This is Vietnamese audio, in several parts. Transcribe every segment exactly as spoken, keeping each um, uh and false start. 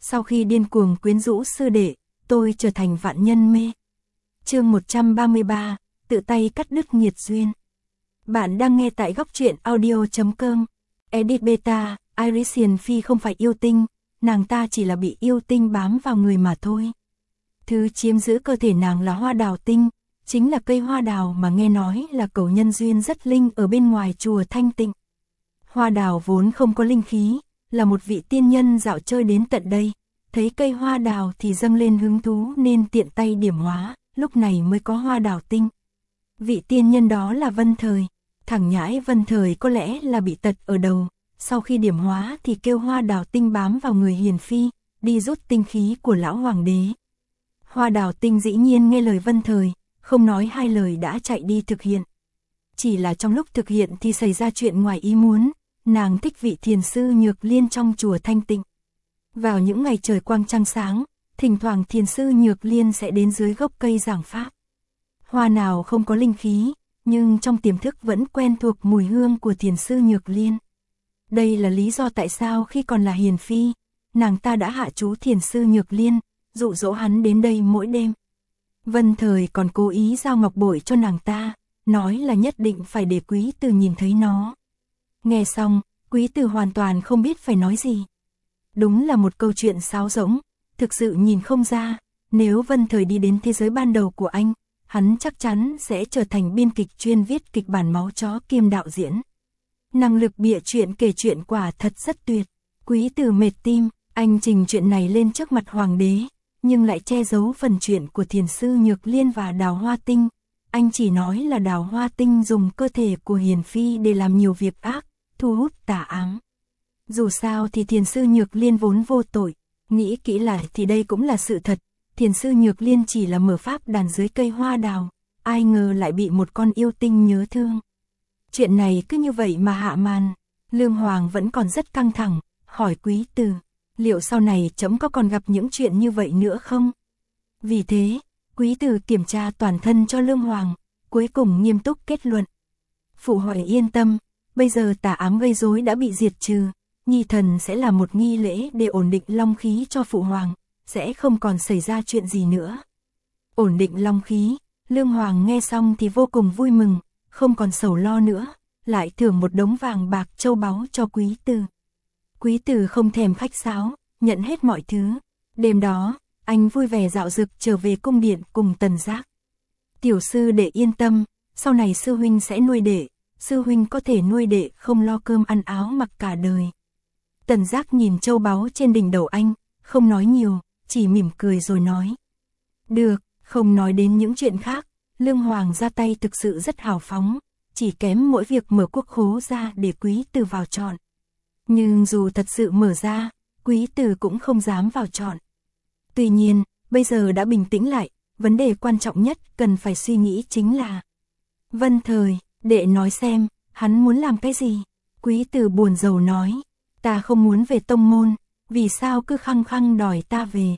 Sau khi điên cuồng quyến rũ sư đệ, tôi trở thành vạn nhân mê. Chương một trăm ba mươi ba, tự tay cắt đứt nghiệt duyên. Bạn đang nghe tại góc truyện audio chấm com. Edit beta, Irisian Phi không phải yêu tinh, nàng ta chỉ là bị yêu tinh bám vào người mà thôi. Thứ chiếm giữ cơ thể nàng là hoa đào tinh, chính là cây hoa đào mà nghe nói là cầu nhân duyên rất linh ở bên ngoài chùa Thanh Tịnh. Hoa đào vốn không có linh khí, là một vị tiên nhân dạo chơi đến tận đây, thấy cây hoa đào thì dâng lên hứng thú nên tiện tay điểm hóa, lúc này mới có hoa đào tinh. Vị tiên nhân đó là Vân Thời, thằng nhãi Vân Thời có lẽ là bị tật ở đầu, sau khi điểm hóa thì kêu hoa đào tinh bám vào người Hiền Phi, đi rút tinh khí của lão hoàng đế. Hoa đào tinh dĩ nhiên nghe lời Vân Thời, không nói hai lời đã chạy đi thực hiện. Chỉ là trong lúc thực hiện thì xảy ra chuyện ngoài ý muốn, nàng thích vị thiền sư Nhược Liên trong chùa Thanh Tịnh. Vào những ngày trời quang trăng sáng, thỉnh thoảng thiền sư Nhược Liên sẽ đến dưới gốc cây giảng pháp. Hoa nào không có linh khí, nhưng trong tiềm thức vẫn quen thuộc mùi hương của thiền sư Nhược Liên. Đây là lý do tại sao khi còn là Hiền Phi, nàng ta đã hạ chú thiền sư Nhược Liên, dụ dỗ hắn đến đây mỗi đêm. Vân Thời còn cố ý giao ngọc bội cho nàng ta, nói là nhất định phải để Quý Từ nhìn thấy nó. Nghe xong, Quý Từ hoàn toàn không biết phải nói gì. Đúng là một câu chuyện sáo rỗng, thực sự nhìn không ra, nếu Vân Thời đi đến thế giới ban đầu của anh, hắn chắc chắn sẽ trở thành biên kịch chuyên viết kịch bản máu chó kiêm đạo diễn. Năng lực bịa chuyện kể chuyện quả thật rất tuyệt. Quý Từ mệt tim, anh trình chuyện này lên trước mặt hoàng đế, nhưng lại che giấu phần chuyện của thiền sư Nhược Liên và Đào Hoa Tinh. Anh chỉ nói là Đào Hoa Tinh dùng cơ thể của Hiền Phi để làm nhiều việc ác, thu hút tà ám. Dù sao thì thiền sư Nhược Liên vốn vô tội, nghĩ kỹ lại thì đây cũng là sự thật, thiền sư Nhược Liên chỉ là mở pháp đàn dưới cây hoa đào, ai ngờ lại bị một con yêu tinh nhớ thương. Chuyện này cứ như vậy mà hạ màn, Lương Hoàng vẫn còn rất căng thẳng, hỏi Quý Từ, liệu sau này trẫm có còn gặp những chuyện như vậy nữa không? Vì thế, Quý Từ kiểm tra toàn thân cho Lương Hoàng, cuối cùng nghiêm túc kết luận. Phụ hoàng yên tâm, bây giờ tà ám gây rối đã bị diệt trừ, nhi thần sẽ làm một nghi lễ để ổn định long khí cho phụ hoàng, sẽ không còn xảy ra chuyện gì nữa. Ổn định long khí, Lương Hoàng nghe xong thì vô cùng vui mừng, không còn sầu lo nữa, lại thưởng một đống vàng bạc châu báu cho Quý Từ. Quý Từ không thèm khách sáo, nhận hết mọi thứ. Đêm đó, anh vui vẻ dạo dực trở về cung điện cùng Tần Giác. Tiểu sư đệ yên tâm, sau này sư huynh sẽ nuôi đệ, sư huynh có thể nuôi đệ không lo cơm ăn áo mặc cả đời. Tần Giác nhìn châu báu trên đỉnh đầu anh, không nói nhiều, chỉ mỉm cười rồi nói. Được, không nói đến những chuyện khác, Lương Hoàng ra tay thực sự rất hào phóng, chỉ kém mỗi việc mở quốc khố ra để Quý Từ vào chọn. Nhưng dù thật sự mở ra, Quý Từ cũng không dám vào chọn. Tuy nhiên, bây giờ đã bình tĩnh lại, vấn đề quan trọng nhất cần phải suy nghĩ chính là Vân Thời, đệ nói xem, hắn muốn làm cái gì? Quý Từ buồn rầu nói, ta không muốn về tông môn, vì sao cứ khăng khăng đòi ta về?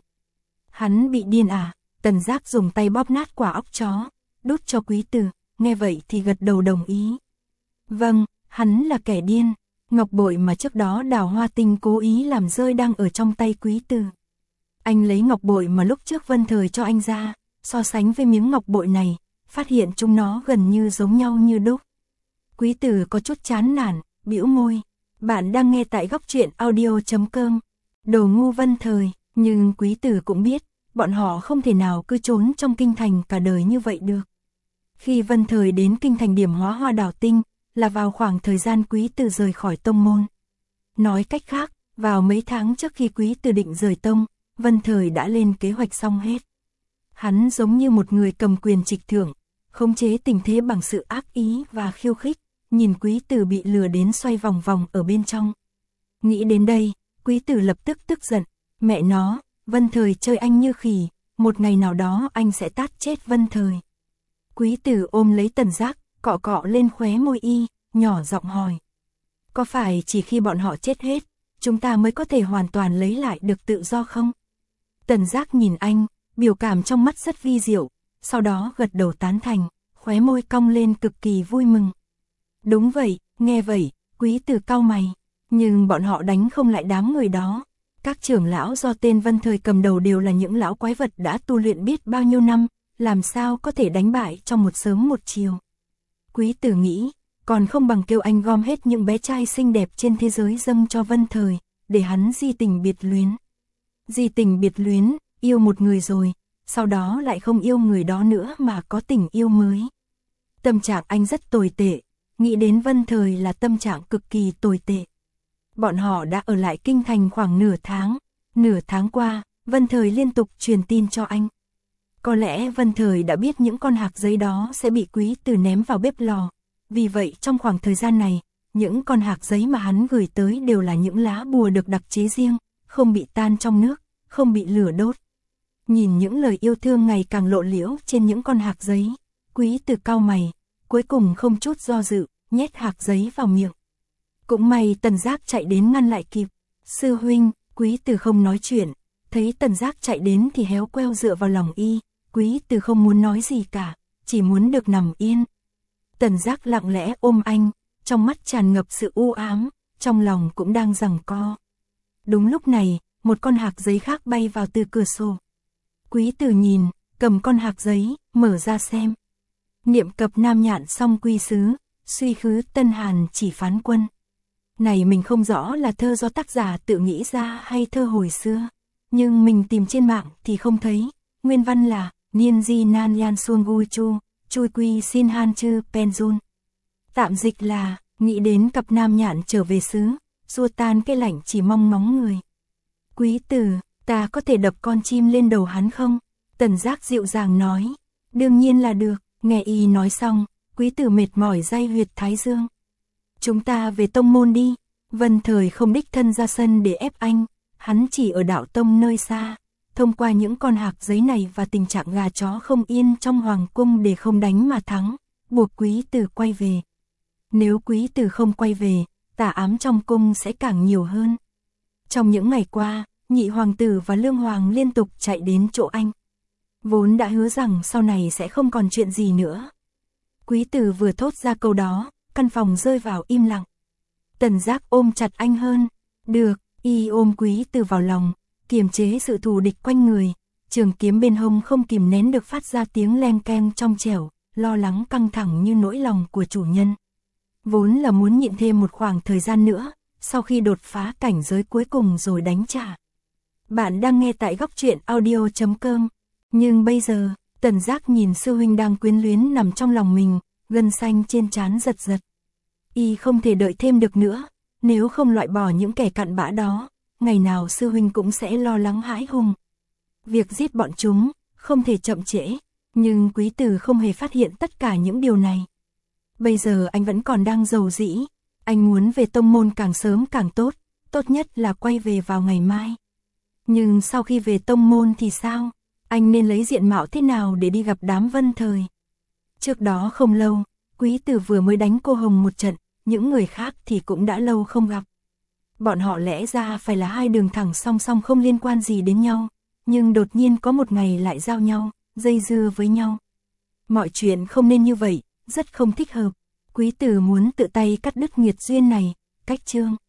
Hắn bị điên à? Tần Giác dùng tay bóp nát quả óc chó, đút cho Quý Từ, nghe vậy thì gật đầu đồng ý. Vâng, hắn là kẻ điên. Ngọc bội mà trước đó Đào Hoa Tinh cố ý làm rơi đang ở trong tay Quý Từ. Anh lấy ngọc bội mà lúc trước Vân Thời cho anh ra, so sánh với miếng ngọc bội này, phát hiện chúng nó gần như giống nhau như đúc. Quý Từ có chút chán nản, bĩu môi. Bạn đang nghe tại góc truyện audio chấm com. Đồ ngu Vân Thời, nhưng Quý Từ cũng biết, bọn họ không thể nào cứ trốn trong kinh thành cả đời như vậy được. Khi Vân Thời đến kinh thành điểm hóa hoa đào tinh, là vào khoảng thời gian Quý Từ rời khỏi tông môn. Nói cách khác, vào mấy tháng trước khi Quý Từ định rời tông, Vân Thời đã lên kế hoạch xong hết. Hắn giống như một người cầm quyền trịch thượng, khống chế tình thế bằng sự ác ý và khiêu khích, nhìn Quý Từ bị lừa đến xoay vòng vòng ở bên trong. Nghĩ đến đây, Quý Từ lập tức tức giận, mẹ nó, Vân Thời chơi anh như khỉ, một ngày nào đó anh sẽ tát chết Vân Thời. Quý Từ ôm lấy Tần Giác, cọ cọ lên khóe môi y, nhỏ giọng hỏi. Có phải chỉ khi bọn họ chết hết, chúng ta mới có thể hoàn toàn lấy lại được tự do không? Tần Giác nhìn anh, biểu cảm trong mắt rất vi diệu, sau đó gật đầu tán thành, khóe môi cong lên cực kỳ vui mừng. Đúng vậy, nghe vậy, Quý Từ cau mày, nhưng bọn họ đánh không lại đám người đó. Các trưởng lão do tên Vân Thời cầm đầu đều là những lão quái vật đã tu luyện biết bao nhiêu năm, làm sao có thể đánh bại trong một sớm một chiều. Quý tử nghĩ, còn không bằng kêu anh gom hết những bé trai xinh đẹp trên thế giới dâng cho Vân Thời, để hắn di tình biệt luyến. Di tình biệt luyến, yêu một người rồi, sau đó lại không yêu người đó nữa mà có tình yêu mới. Tâm trạng anh rất tồi tệ, nghĩ đến Vân Thời là tâm trạng cực kỳ tồi tệ. Bọn họ đã ở lại kinh thành khoảng nửa tháng, nửa tháng qua, Vân Thời liên tục truyền tin cho anh. Có lẽ Vân Thời đã biết những con hạc giấy đó sẽ bị Quý Tử ném vào bếp lò, vì vậy trong khoảng thời gian này, những con hạc giấy mà hắn gửi tới đều là những lá bùa được đặc chế riêng, không bị tan trong nước, không bị lửa đốt. Nhìn những lời yêu thương ngày càng lộ liễu trên những con hạc giấy, Quý Tử cau mày, cuối cùng không chút do dự, nhét hạc giấy vào miệng. Cũng may Tần Giác chạy đến ngăn lại kịp. Sư huynh, Quý Tử không nói chuyện, thấy Tần Giác chạy đến thì héo queo dựa vào lòng y, Quý Tử không muốn nói gì cả, chỉ muốn được nằm yên. Tần Giác lặng lẽ ôm anh, trong mắt tràn ngập sự u ám, trong lòng cũng đang giằng co. Đúng lúc này, một con hạc giấy khác bay vào từ cửa sổ. Quý Tử nhìn, cầm con hạc giấy, mở ra xem. Niệm cập nam nhạn song quy sứ, suy khứ tân hàn chỉ phán quân. Này mình không rõ là thơ do tác giả tự nghĩ ra hay thơ hồi xưa, nhưng mình tìm trên mạng thì không thấy. Nguyên văn là Niên di nan yan suông gu chu, chui quy xin han chư penjun. Tạm dịch là, nghĩ đến cặp nam nhạn trở về xứ, xua tan cái lạnh chỉ mong ngóng người. Quý Tử, ta có thể đập con chim lên đầu hắn không? Tần Giác dịu dàng nói. Đương nhiên là được, nghe y nói xong, Quý Tử mệt mỏi day huyệt thái dương. Chúng ta về tông môn đi. Vân Thời không đích thân ra sân để ép anh, hắn chỉ ở đạo tông nơi xa, thông qua những con hạc giấy này và tình trạng gà chó không yên trong hoàng cung để không đánh mà thắng, buộc Quý Tử quay về. Nếu Quý Tử không quay về, tà ám trong cung sẽ càng nhiều hơn. Trong những ngày qua, nhị hoàng tử và lương hoàng liên tục chạy đến chỗ anh. Vốn đã hứa rằng sau này sẽ không còn chuyện gì nữa. Quý Tử vừa thốt ra câu đó, căn phòng rơi vào im lặng. Tần Giác ôm chặt anh hơn. Được, y ôm Quý Tử vào lòng, kiềm chế sự thù địch quanh người. Trường kiếm bên hông không kìm nén được phát ra tiếng leng keng trong trẻo, lo lắng căng thẳng như nỗi lòng của chủ nhân. Vốn là muốn nhịn thêm một khoảng thời gian nữa, sau khi đột phá cảnh giới cuối cùng rồi đánh trả. Bạn đang nghe tại góc truyện audio chấm com. Nhưng bây giờ, Tần Giác nhìn sư huynh đang quyến luyến nằm trong lòng mình, gân xanh trên trán giật giật. Y không thể đợi thêm được nữa, nếu không loại bỏ những kẻ cặn bã đó, ngày nào sư huynh cũng sẽ lo lắng hãi hùng. Việc giết bọn chúng, không thể chậm trễ, nhưng Quý Tử không hề phát hiện tất cả những điều này. Bây giờ anh vẫn còn đang rầu rĩ, anh muốn về tông môn càng sớm càng tốt, tốt nhất là quay về vào ngày mai. Nhưng sau khi về tông môn thì sao? Anh nên lấy diện mạo thế nào để đi gặp đám Vân Thời? Trước đó không lâu, Quý Tử vừa mới đánh cô Hồng một trận, những người khác thì cũng đã lâu không gặp. Bọn họ lẽ ra phải là hai đường thẳng song song không liên quan gì đến nhau, nhưng đột nhiên có một ngày lại giao nhau, dây dưa với nhau. Mọi chuyện không nên như vậy, rất không thích hợp. Quý Tử muốn tự tay cắt đứt nghiệt duyên này, cách chương.